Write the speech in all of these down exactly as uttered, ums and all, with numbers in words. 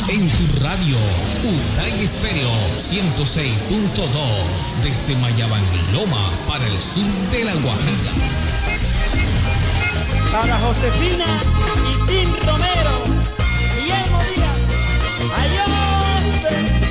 En tu radio, Utay Estéreo ciento seis punto dos, desde Mayabanguiloma para el sur de La Guajira. Para Josefina y Tim Romero, Guillermo Díaz, allá.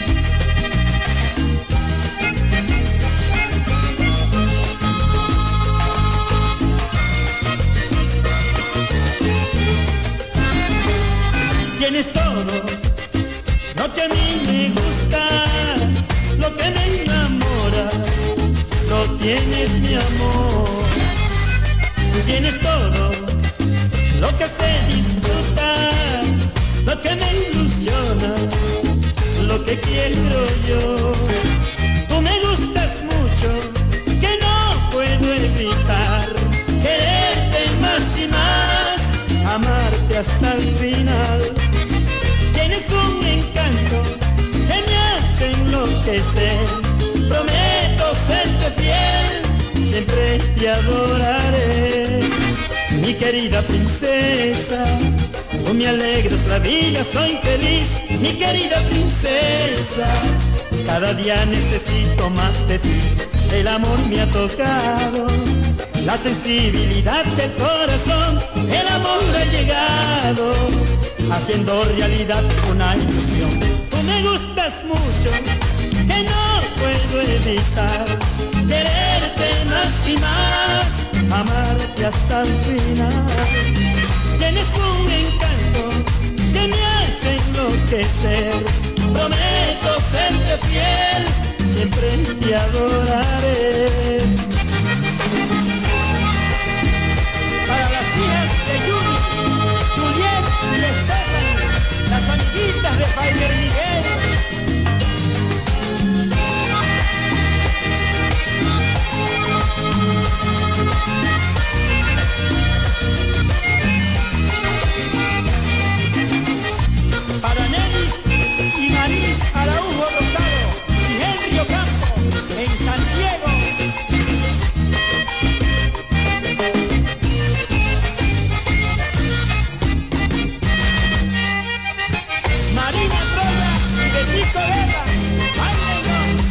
Tienes todo lo que a mí me gusta, lo que me enamora, lo tienes, mi amor. Tú tienes todo lo que se disfruta, lo que me ilusiona, lo que quiero yo. Tú me gustas mucho, que no puedo evitar quererte más y más, amarte hasta el final. Tienes un encanto que me hace enloquecer. Prometo serte fiel, siempre te adoraré. Mi querida princesa, tú me alegras la vida, soy feliz. Mi querida princesa, cada día necesito más de ti. El amor me ha tocado, la sensibilidad del corazón. El amor ha llegado, haciendo realidad una ilusión. Tú me gustas mucho, que no puedo evitar quererte más y más, amarte hasta el final. Tienes un encanto que me hace enloquecer. Prometo serte fiel, siempre te adoraré. Para las hijas de Yuri, Juliet y Estefan, las amiguitas de Javier Miguel. Para Nelis y Maris Araujo Rosado y Henry Ocampo en San Diego. Marina Troya y Betico Guerra, bailen.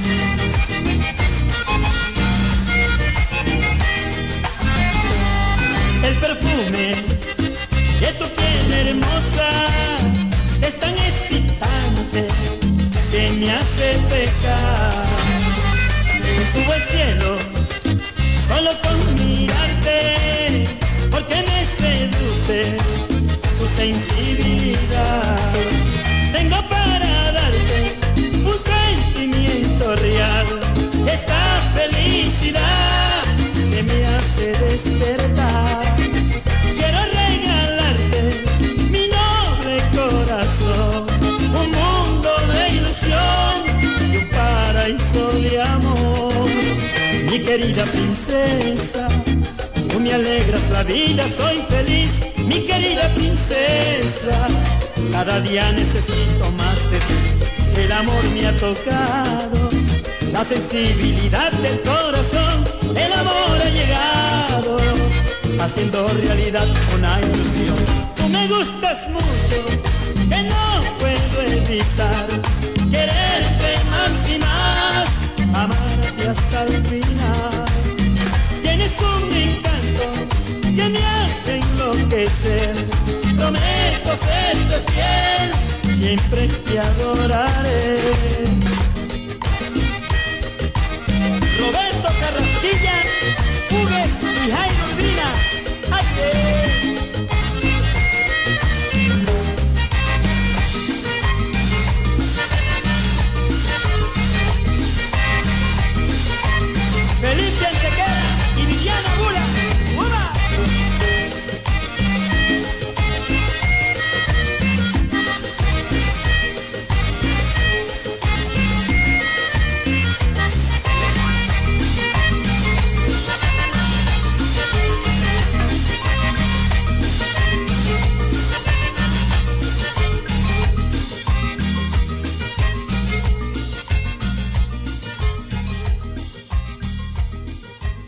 El perfume de tu piel hermosa es tan excitante que me hace pecar. Subo al cielo solo con mirarte, porque me seduce tu sensibilidad. Tengo para darte un sentimiento real, esta felicidad que me hace despertar. Quiero regalarte mi noble corazón, un mundo de ilusión y un paraíso de amor. Mi querida princesa, tú me alegras la vida, soy feliz. Mi querida princesa, cada día necesito más de ti. El amor me ha tocado, la sensibilidad del corazón. El amor ha llegado, haciendo realidad una ilusión. Tú me gustas mucho, que no puedo evitar quererte más y más, amarte hasta el final. Tienes un encanto que me hace enloquecer. Prometo serte fiel, siempre te adoraré. Roberto Carrasquilla, Hugues y Jairo Urbina. ¡Ay, eh! Felipe Antequera y Viviana Bula. ¡Una!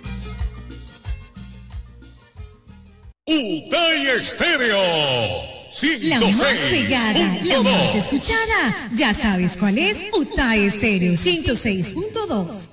Utay Estéreo La más pegada, la más escuchada. Ya sabes cuál es. Utae Estéreo ciento seis punto dos.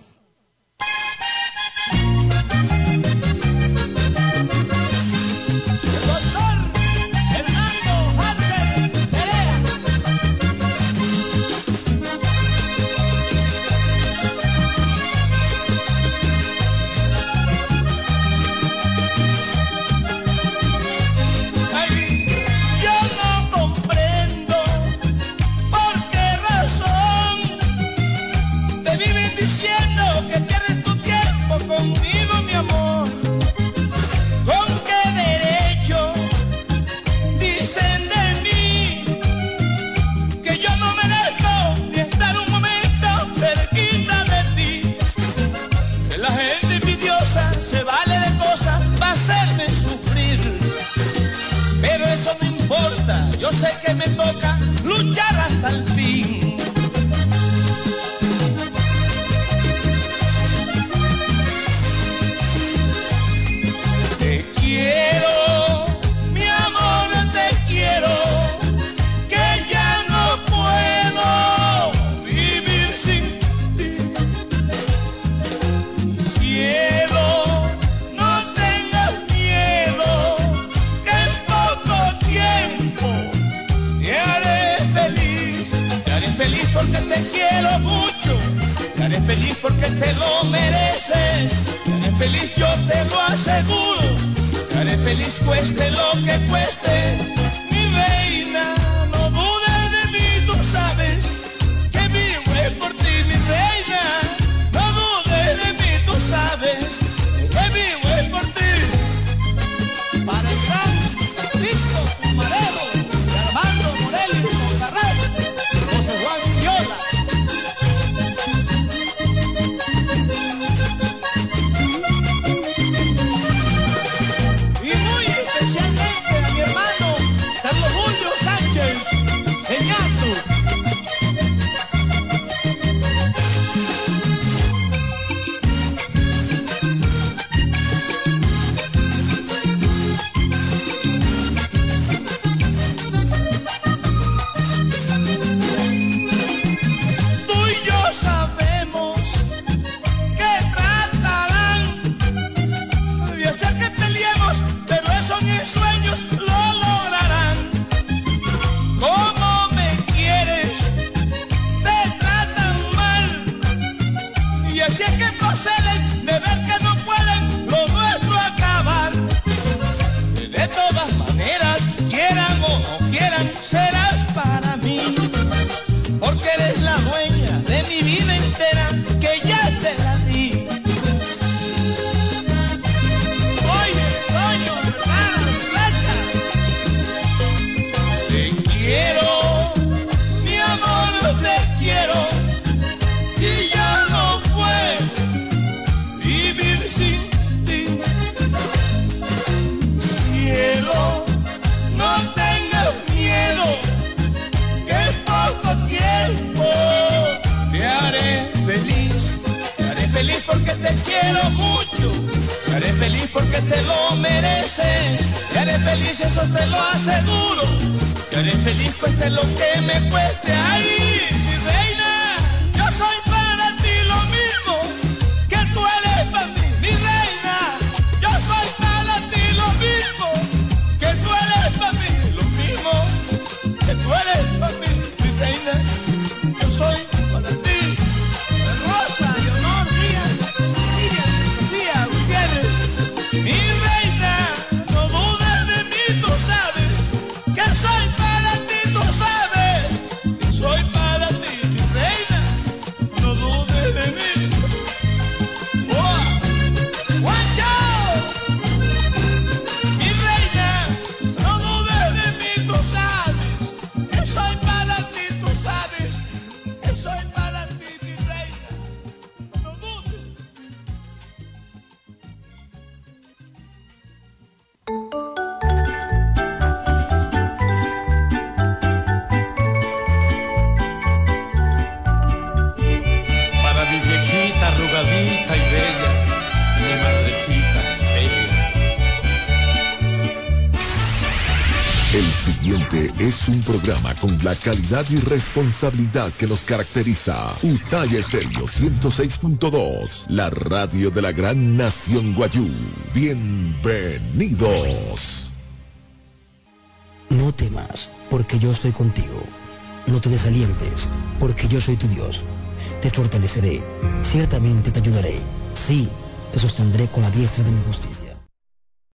Se vale de cosas para hacerme sufrir, pero eso no importa, yo sé que me toca luchar hasta el fin. Te quiero, mi amor, te quiero, que ya no puedo vivir sin ti. Cielo, porque te quiero mucho, te haré feliz porque te lo mereces, te haré feliz, yo te lo aseguro, te haré feliz cueste lo que cueste, mi reina, no dudes de mí, tú sabes que vivo es por ti, mi reina, no dudes de mí, tú sabes que vivo es por ti. Para el gran Víctor Madero, Armando Morelli, Monterrey, José Juan Viola. Y muy especialmente a mi hermano Carlos Julio Sánchez, Eñato. Sueños lo lograrán. Como me quieres, te tratan mal. Y así es que proceden de ver que no pueden lo nuestro acabar. De todas maneras, quieran o no quieran, serás para mí. Porque eres la dueña de mi vida entera, que ya te la di. Quiero, mi amor, te quiero, y ya no puedo vivir sin ti. Cielo, no tengas miedo, que en poco tiempo te haré feliz. Te haré feliz porque te quiero mucho, te haré feliz porque te lo mereces, te haré feliz, eso te lo aseguro. Te haré feliz cueste lo que me cueste. Ay, mi reina, yo soy para ti lo mismo que tú eres para mí. Mi reina, yo soy para ti lo mismo que tú eres para mí. Lo mismo que tú eres para mí. Mi reina, yo soy para ti. De Rosa, de Honor, Díaz, Miriam, Lucía, Gutiérrez. Mi reina, no dudes de mí, tú sabes que soy para ti, tú sabes que soy para ti, mi reina, no dudes de mí. ¡Oh! ¡Guancho! Mi reina, no dudes de mí, tú sabes que soy para ti, tú sabes que soy para ti, mi reina, no dudes. Arrugadita y bella, mi madrecita Celia. El siguiente es un programa con la calidad y responsabilidad que nos caracteriza. Utay Estéreo ciento seis punto dos, la radio de la gran nación Guayú. Bienvenidos. No temas, porque yo estoy contigo. No te desalientes, porque yo soy tu Dios. Te fortaleceré, ciertamente te ayudaré. Sí, te sostendré con la diestra de mi justicia.